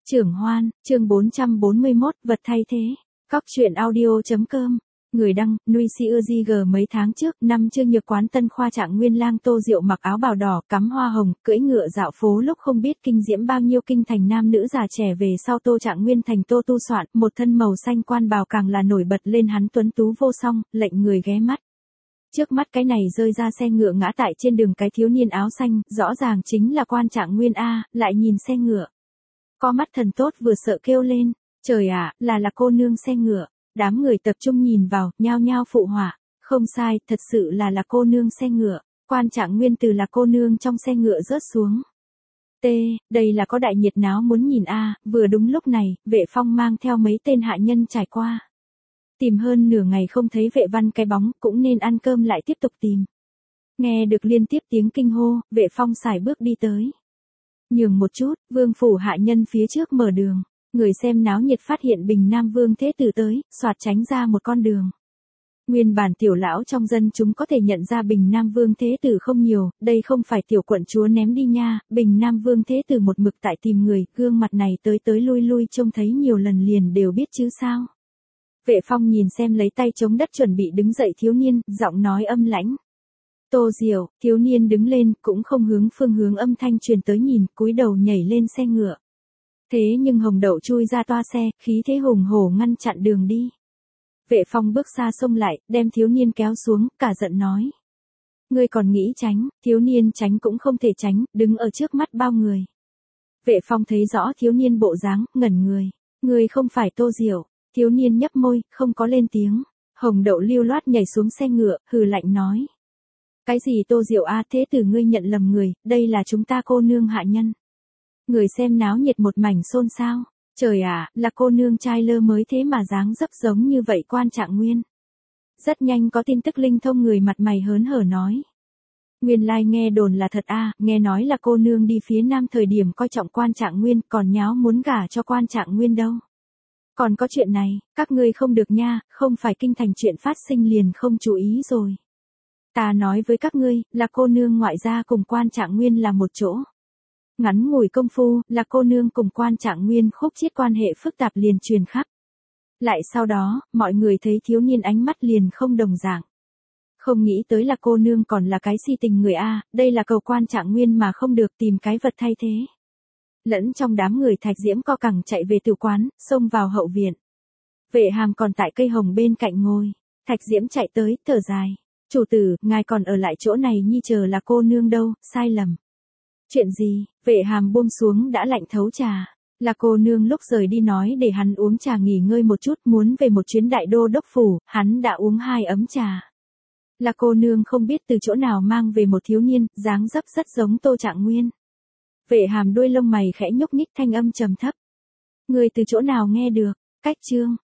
Trưởng Hoan, chương 441, vật thay thế. Cóc truyện audio.com. Người đăng, Nuôi Siêu G mấy tháng trước, năm Trương Nhược Quán Tân Khoa Trạng Nguyên Lang Tô Diệu mặc áo bào đỏ, cắm hoa hồng, cưỡi ngựa dạo phố lúc không biết kinh diễm bao nhiêu kinh thành nam nữ già trẻ về sau Tô Trạng Nguyên thành Tô tu soạn, một thân màu xanh quan bào càng là nổi bật lên hắn tuấn tú vô song, lệnh người ghé mắt. Trước mắt cái này rơi ra xe ngựa ngã tại trên đường cái thiếu niên áo xanh, rõ ràng chính là Quan Trạng Nguyên a, lại nhìn xe ngựa. Có mắt thần tốt vừa sợ kêu lên, trời ạ, là cô nương xe ngựa. Đám người tập trung nhìn vào, nhao nhao phụ họa. Không sai, thật sự là cô nương xe ngựa. Quan Trạng Nguyên từ là cô nương trong xe ngựa rớt xuống. Đây là có đại nhiệt náo muốn nhìn a. Vừa đúng lúc này, Vệ Phong mang theo mấy tên hạ nhân trải qua. Tìm hơn nửa ngày không thấy Vệ Văn cái bóng, cũng nên ăn cơm lại tiếp tục tìm. Nghe được liên tiếp tiếng kinh hô, Vệ Phong sải bước đi tới. Nhường một chút, vương phủ hạ nhân phía trước mở đường. Người xem náo nhiệt phát hiện Bình Nam Vương Thế Tử tới, xoạt tránh ra một con đường. Nguyên bản tiểu lão trong dân chúng có thể nhận ra Bình Nam Vương Thế Tử không nhiều, đây không phải tiểu quận chúa ném đi nha, Bình Nam Vương Thế Tử một mực tại tìm người, gương mặt này tới lui lui trông thấy nhiều lần liền đều biết chứ sao. Vệ Phong nhìn xem lấy tay chống đất chuẩn bị đứng dậy thiếu niên, giọng nói âm lãnh. Tô Diệu, thiếu niên đứng lên, cũng không hướng phương hướng âm thanh truyền tới nhìn, cúi đầu nhảy lên xe ngựa. Thế nhưng Hồng Đậu chui ra toa xe, khí thế hùng hổ ngăn chặn đường đi. Vệ Phong bước xa xông lại, đem thiếu niên kéo xuống, cả giận nói. Ngươi còn nghĩ tránh, thiếu niên tránh cũng không thể tránh, đứng ở trước mắt bao người. Vệ Phong thấy rõ thiếu niên bộ dáng, ngẩn người. Ngươi không phải Tô Diệu, thiếu niên nhấp môi, không có lên tiếng. Hồng Đậu lưu loát nhảy xuống xe ngựa, hừ lạnh nói. Cái gì Tô Diệu a, thế tử ngươi nhận lầm người, đây là chúng ta cô nương hạ nhân. Người xem náo nhiệt một mảnh xôn xao. Trời ạ, là cô nương trai lơ mới thế mà dáng dấp giống như vậy Quan Trạng Nguyên. Rất nhanh có tin tức linh thông người mặt mày hớn hở nói. Nguyên lai nghe đồn là thật a, nghe nói là cô nương đi phía nam thời điểm coi trọng Quan Trạng Nguyên, còn nháo muốn gả cho Quan Trạng Nguyên đâu. Còn có chuyện này, các ngươi không được nha, không phải kinh thành chuyện phát sinh liền không chú ý rồi. Ta nói với các ngươi, là cô nương ngoại gia cùng Quan Trạng Nguyên là một chỗ. Ngắn ngủi công phu, là cô nương cùng Quan Trạng Nguyên khúc chiết quan hệ phức tạp liền truyền khắp. Lại sau đó, mọi người thấy thiếu niên ánh mắt liền không đồng dạng. Không nghĩ tới là cô nương còn là cái si tình người a, đây là cầu Quan Trạng Nguyên mà không được tìm cái vật thay thế. Lẫn trong đám người Thạch Diễm co cẳng chạy về tử quán, xông vào hậu viện. Vệ Hàm còn tại cây hồng bên cạnh ngồi. Thạch Diễm chạy tới, thở dài. Chủ tử, ngài còn ở lại chỗ này nhi chờ là cô nương đâu, sai lầm. Chuyện gì? Vệ Hàm buông xuống đã lạnh thấu trà. Là cô nương lúc rời đi nói để hắn uống trà nghỉ ngơi một chút, muốn về một chuyến đại đô đốc phủ, hắn đã uống 2 ấm trà. Là cô nương không biết từ chỗ nào mang về một thiếu niên, dáng dấp rất giống Tô Trạng Nguyên. Vệ Hàm đuôi lông mày khẽ nhúc nhích thanh âm trầm thấp. Người từ chỗ nào nghe được? Cách chương.